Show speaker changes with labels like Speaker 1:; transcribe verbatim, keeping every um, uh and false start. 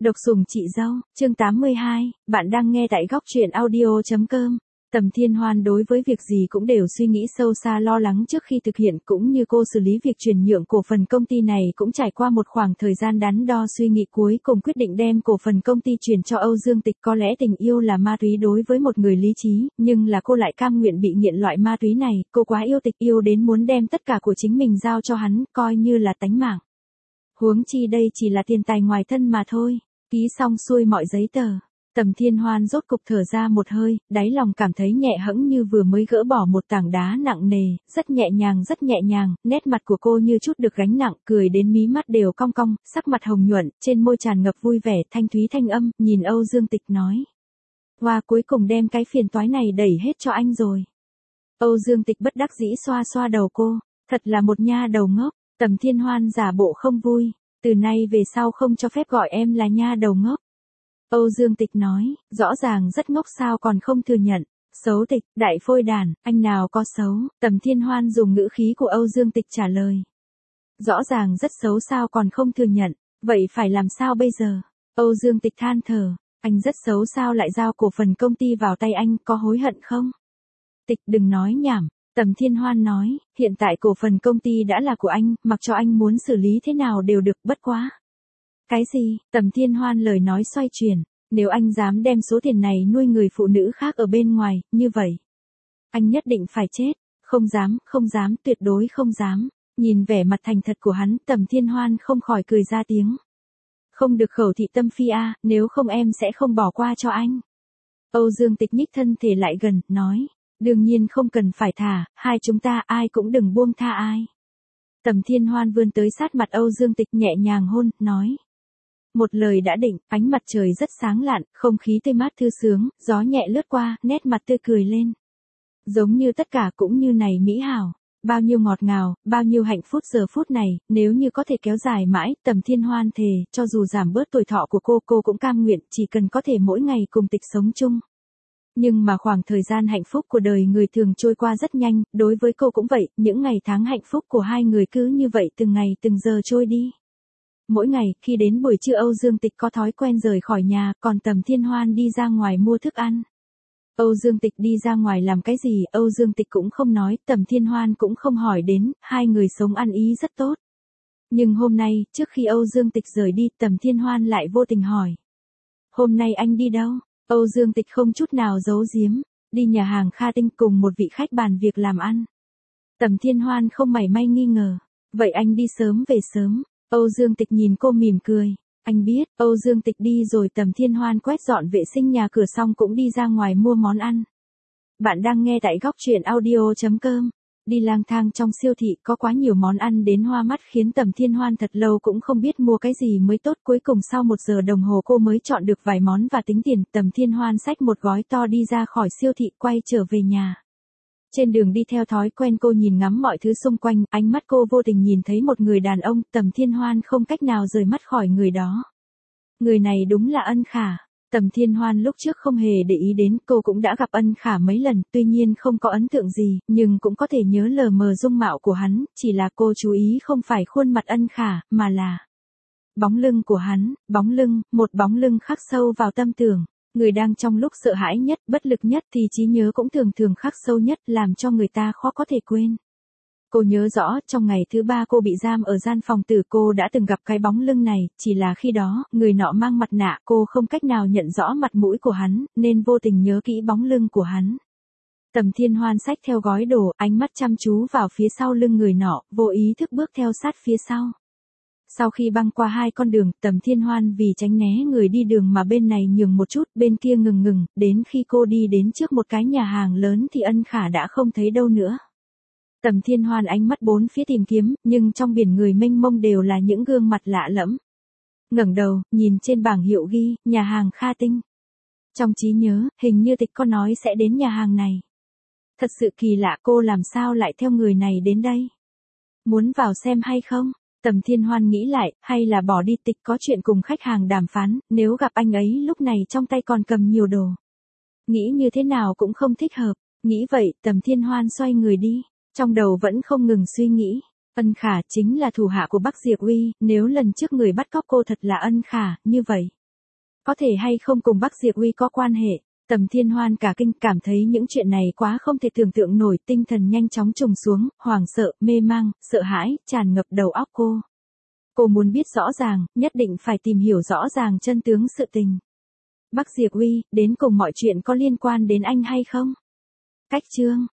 Speaker 1: Độc sủng chị dâu, chương tám mươi hai, bạn đang nghe tại góc truyện audio.com. Tầm Thiên Hoan đối với việc gì cũng đều suy nghĩ sâu xa lo lắng trước khi thực hiện, cũng như cô xử lý việc chuyển nhượng cổ phần công ty này cũng trải qua một khoảng thời gian đắn đo suy nghĩ, cuối cùng quyết định đem cổ phần công ty chuyển cho Âu Dương Tịch. Có lẽ tình yêu là ma túy đối với một người lý trí, nhưng là cô lại cam nguyện bị nghiện loại ma túy này, cô quá yêu Tịch, yêu đến muốn đem tất cả của chính mình giao cho hắn, coi như là tánh mạng. Huống chi đây chỉ là tiền tài ngoài thân mà thôi. Ký xong xuôi mọi giấy tờ, Tầm Thiên Hoan rốt cục thở ra một hơi, đáy lòng cảm thấy nhẹ hẫng như vừa mới gỡ bỏ một tảng đá nặng nề, rất nhẹ nhàng rất nhẹ nhàng, nét mặt của cô như chút được gánh nặng, cười đến mí mắt đều cong cong, sắc mặt hồng nhuận, trên môi tràn ngập vui vẻ, thanh thúy thanh âm, nhìn Âu Dương Tịch nói. Hoa cuối cùng đem cái phiền toái này đẩy hết cho anh rồi. Âu Dương Tịch bất đắc dĩ xoa xoa đầu cô, thật là một nha đầu ngốc. Tầm Thiên Hoan giả bộ không vui. Từ nay về sau không cho phép gọi em là nha đầu ngốc. Âu Dương Tịch nói, rõ ràng rất ngốc sao còn không thừa nhận. Xấu Tịch, đại phôi đàn, anh nào có xấu. Tầm Thiên Hoan dùng ngữ khí của Âu Dương Tịch trả lời. Rõ ràng rất xấu sao còn không thừa nhận, vậy phải làm sao bây giờ? Âu Dương Tịch than thở, anh rất xấu sao lại giao cổ phần công ty vào tay anh, có hối hận không? Tịch đừng nói nhảm. Tầm Thiên Hoan nói, hiện tại cổ phần công ty đã là của anh, mặc cho anh muốn xử lý thế nào đều được, bất quá. Cái gì? Tầm Thiên Hoan lời nói xoay chuyển, nếu anh dám đem số tiền này nuôi người phụ nữ khác ở bên ngoài, như vậy, anh nhất định phải chết. Không dám, không dám, tuyệt đối không dám. Nhìn vẻ mặt thành thật của hắn, Tầm Thiên Hoan không khỏi cười ra tiếng. Không được khẩu thị tâm phi a, nếu không em sẽ không bỏ qua cho anh. Âu Dương Tịch nhích thân thể lại gần, nói. Đương nhiên không cần phải thả, hai chúng ta ai cũng đừng buông tha ai. Tầm Thiên Hoan vươn tới sát mặt Âu Dương Tịch nhẹ nhàng hôn, nói. Một lời đã định, ánh mặt trời rất sáng lạn, không khí tươi mát thư sướng, gió nhẹ lướt qua, nét mặt tươi cười lên. Giống như tất cả cũng như này mỹ hảo, bao nhiêu ngọt ngào, bao nhiêu hạnh phúc giờ phút này, nếu như có thể kéo dài mãi, Tầm Thiên Hoan thề, cho dù giảm bớt tuổi thọ của cô, cô cũng cam nguyện, chỉ cần có thể mỗi ngày cùng Tịch sống chung. Nhưng mà khoảng thời gian hạnh phúc của đời người thường trôi qua rất nhanh, đối với cô cũng vậy, những ngày tháng hạnh phúc của hai người cứ như vậy từng ngày từng giờ trôi đi. Mỗi ngày, khi đến buổi trưa Âu Dương Tịch có thói quen rời khỏi nhà, còn Tầm Thiên Hoan đi ra ngoài mua thức ăn. Âu Dương Tịch đi ra ngoài làm cái gì, Âu Dương Tịch cũng không nói, Tầm Thiên Hoan cũng không hỏi đến, hai người sống ăn ý rất tốt. Nhưng hôm nay, trước khi Âu Dương Tịch rời đi, Tầm Thiên Hoan lại vô tình hỏi. Hôm nay anh đi đâu? Âu Dương Tịch không chút nào giấu giếm, đi nhà hàng Kha Tinh cùng một vị khách bàn việc làm ăn. Tầm Thiên Hoan không mảy may nghi ngờ, vậy anh đi sớm về sớm. Âu Dương Tịch nhìn cô mỉm cười, anh biết. Âu Dương Tịch đi rồi, Tầm Thiên Hoan quét dọn vệ sinh nhà cửa xong cũng đi ra ngoài mua món ăn. Bạn đang nghe tại góc truyện audio.com. Đi lang thang trong siêu thị có quá nhiều món ăn đến hoa mắt khiến Tầm Thiên Hoan thật lâu cũng không biết mua cái gì mới tốt, cuối cùng sau một giờ đồng hồ cô mới chọn được vài món và tính tiền. Tầm Thiên Hoan xách một gói to đi ra khỏi siêu thị, quay trở về nhà. Trên đường đi theo thói quen cô nhìn ngắm mọi thứ xung quanh, ánh mắt cô vô tình nhìn thấy một người đàn ông, Tầm Thiên Hoan không cách nào rời mắt khỏi người đó. Người này đúng là Ân Khả. Tầm Thiên Hoan lúc trước không hề để ý đến, cô cũng đã gặp Ân Khả mấy lần, tuy nhiên không có ấn tượng gì, nhưng cũng có thể nhớ lờ mờ dung mạo của hắn, chỉ là cô chú ý không phải khuôn mặt Ân Khả, mà là bóng lưng của hắn, bóng lưng, một bóng lưng khắc sâu vào tâm tưởng. Người đang trong lúc sợ hãi nhất, bất lực nhất thì trí nhớ cũng thường thường khắc sâu nhất, làm cho người ta khó có thể quên. Cô nhớ rõ, trong ngày thứ ba cô bị giam ở gian phòng tử, cô đã từng gặp cái bóng lưng này, chỉ là khi đó, người nọ mang mặt nạ, cô không cách nào nhận rõ mặt mũi của hắn, nên vô tình nhớ kỹ bóng lưng của hắn. Tầm Thiên Hoan xách theo gói đồ, ánh mắt chăm chú vào phía sau lưng người nọ, vô ý thức bước theo sát phía sau. Sau khi băng qua hai con đường, Tầm Thiên Hoan vì tránh né người đi đường mà bên này nhường một chút, bên kia ngừng ngừng, đến khi cô đi đến trước một cái nhà hàng lớn thì Ân Khả đã không thấy đâu nữa. Tầm Thiên Hoan ánh mắt bốn phía tìm kiếm, nhưng trong biển người mênh mông đều là những gương mặt lạ lẫm. Ngẩng đầu, nhìn trên bảng hiệu ghi, nhà hàng Kha Tinh. Trong trí nhớ, hình như Tịch có nói sẽ đến nhà hàng này. Thật sự kỳ lạ, cô làm sao lại theo người này đến đây? Muốn vào xem hay không? Tầm Thiên Hoan nghĩ lại, hay là bỏ đi, Tịch có chuyện cùng khách hàng đàm phán, nếu gặp anh ấy lúc này trong tay còn cầm nhiều đồ. Nghĩ như thế nào cũng không thích hợp, nghĩ vậy, Tầm Thiên Hoan xoay người đi. Trong đầu vẫn không ngừng suy nghĩ, Ân Khả chính là thủ hạ của Bắc Diệp Uy, nếu lần trước người bắt cóc cô thật là Ân Khả, như vậy. Có thể hay không cùng Bắc Diệp Uy có quan hệ? Tầm Thiên Hoan cả kinh, cảm thấy những chuyện này quá không thể tưởng tượng nổi, tinh thần nhanh chóng trùng xuống, hoảng sợ, mê mang, sợ hãi, tràn ngập đầu óc cô. Cô muốn biết rõ ràng, nhất định phải tìm hiểu rõ ràng chân tướng sự tình. Bắc Diệp Uy, đến cùng mọi chuyện có liên quan đến anh hay không? Cách chương